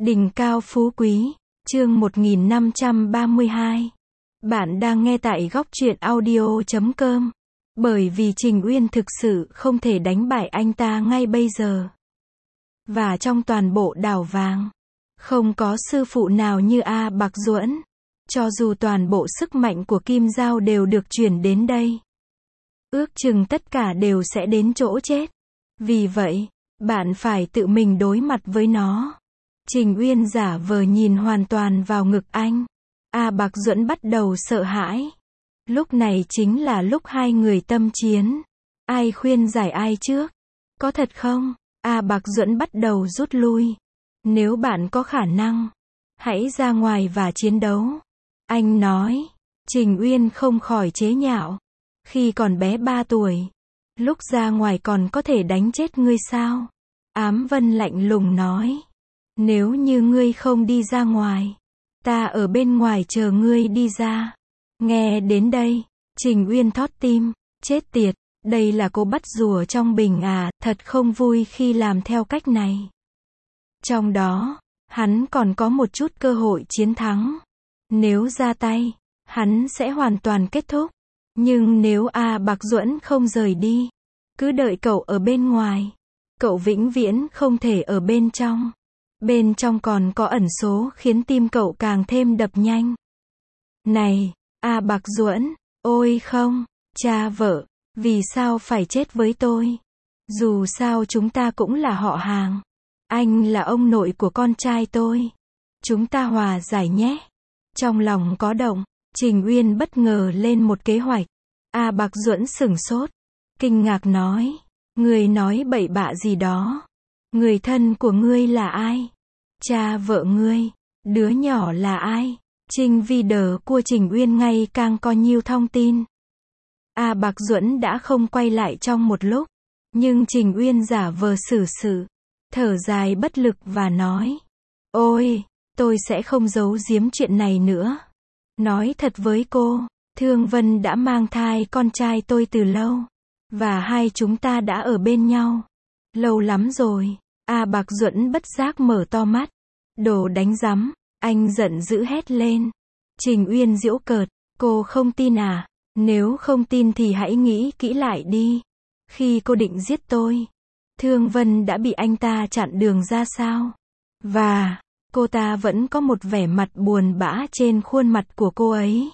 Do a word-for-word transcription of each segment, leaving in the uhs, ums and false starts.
Đỉnh cao phú quý, chương một nghìn năm trăm ba mươi hai. Bạn đang nghe tại góc truyện audio chấm com. Bởi vì Trình Uyên thực sự không thể đánh bại anh ta ngay bây giờ. Và trong toàn bộ đảo vàng, không có sư phụ nào như A Bạc Duẫn. Cho dù toàn bộ sức mạnh của Kim Giao đều được chuyển đến đây, ước chừng tất cả đều sẽ đến chỗ chết. Vì vậy, bạn phải tự mình đối mặt với nó. Trình Uyên giả vờ nhìn hoàn toàn vào ngực anh. A Bạc Duẫn bắt đầu sợ hãi. Lúc này chính là lúc hai người tâm chiến. Ai khuyên giải ai trước? Có thật không? A Bạc Duẫn bắt đầu rút lui. Nếu bạn có khả năng, hãy ra ngoài và chiến đấu. Anh nói. Trình Uyên không khỏi chế nhạo. Khi còn bé ba tuổi, lúc ra ngoài còn có thể đánh chết ngươi sao? Ám Vân lạnh lùng nói. Nếu như ngươi không đi ra ngoài, ta ở bên ngoài chờ ngươi đi ra. Nghe đến đây, Trình Uyên thót tim. Chết tiệt, đây là cô bắt rùa trong bình à, thật không vui khi làm theo cách này. Trong đó, hắn còn có một chút cơ hội chiến thắng. Nếu ra tay, hắn sẽ hoàn toàn kết thúc. Nhưng nếu A Bạc Duẫn không rời đi, cứ đợi cậu ở bên ngoài, cậu vĩnh viễn không thể ở bên trong. Bên trong còn có ẩn số khiến tim cậu càng thêm đập nhanh. Này, A Bạc Duẫn, ôi không, cha vợ, vì sao phải chết với tôi? Dù sao chúng ta cũng là họ hàng. Anh là ông nội của con trai tôi. Chúng ta hòa giải nhé. Trong lòng có động, Trình Uyên bất ngờ lên một kế hoạch. A Bạc Duẫn sửng sốt, kinh ngạc nói, người nói bậy bạ gì đó? Người thân của ngươi là ai? Cha vợ ngươi, đứa nhỏ là ai? Trình vi đờ của Trình Uyên ngày càng có nhiều thông tin. A Bạc Duẫn đã không quay lại trong một lúc, nhưng Trình Uyên giả vờ xử sự, thở dài bất lực và nói, ôi, tôi sẽ không giấu giếm chuyện này nữa. Nói thật với cô, Thương Vân đã mang thai con trai tôi từ lâu, và hai chúng ta đã ở bên nhau lâu lắm rồi. A Bạc Duẫn bất giác mở to mắt. Đồ đánh rắm, anh giận dữ hét lên. Trình Uyên giễu cợt, cô không tin à? Nếu không tin thì hãy nghĩ kỹ lại đi. Khi cô định giết tôi, Thương Vân đã bị anh ta chặn đường ra sao? Và, cô ta vẫn có một vẻ mặt buồn bã trên khuôn mặt của cô ấy.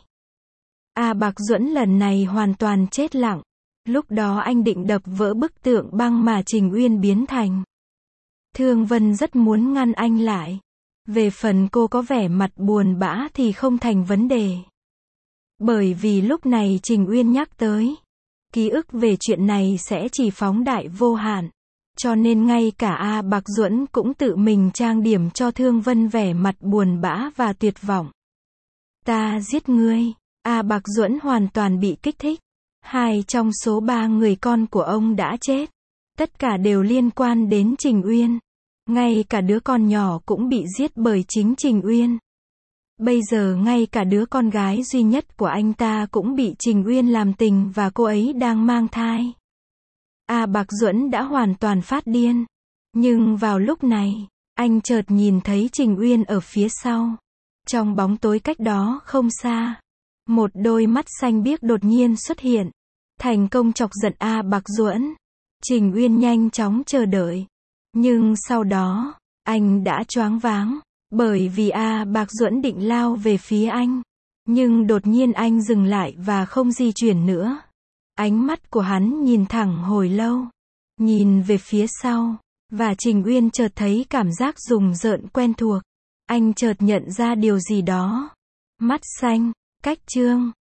A Bạc Duẫn lần này hoàn toàn chết lặng. Lúc đó anh định đập vỡ bức tượng băng mà Trình Uyên biến thành. Thương Vân rất muốn ngăn anh lại. Về phần cô có vẻ mặt buồn bã thì không thành vấn đề. Bởi vì lúc này Trình Uyên nhắc tới, ký ức về chuyện này sẽ chỉ phóng đại vô hạn. Cho nên ngay cả A Bạc Duẫn cũng tự mình trang điểm cho Thương Vân vẻ mặt buồn bã và tuyệt vọng. Ta giết ngươi. A Bạc Duẫn hoàn toàn bị kích thích. Hai trong số ba người con của ông đã chết. Tất cả đều liên quan đến Trình Uyên. Ngay cả đứa con nhỏ cũng bị giết bởi chính Trình Uyên. Bây giờ ngay cả đứa con gái duy nhất của anh ta cũng bị Trình Uyên làm tình và cô ấy đang mang thai. A Bạc Duẫn đã hoàn toàn phát điên. Nhưng vào lúc này, anh chợt nhìn thấy Trình Uyên ở phía sau. Trong bóng tối cách đó không xa, một đôi mắt xanh biếc đột nhiên xuất hiện. Thành công chọc giận A Bạc Duẫn. Trình Uyên nhanh chóng chờ đợi. Nhưng sau đó, anh đã choáng váng. Bởi vì A Bạc Duẫn định lao về phía anh. Nhưng đột nhiên anh dừng lại và không di chuyển nữa. Ánh mắt của hắn nhìn thẳng hồi lâu. Nhìn về phía sau. Và Trình Uyên chợt thấy cảm giác rùng rợn quen thuộc. Anh chợt nhận ra điều gì đó. Mắt xanh, cách trương,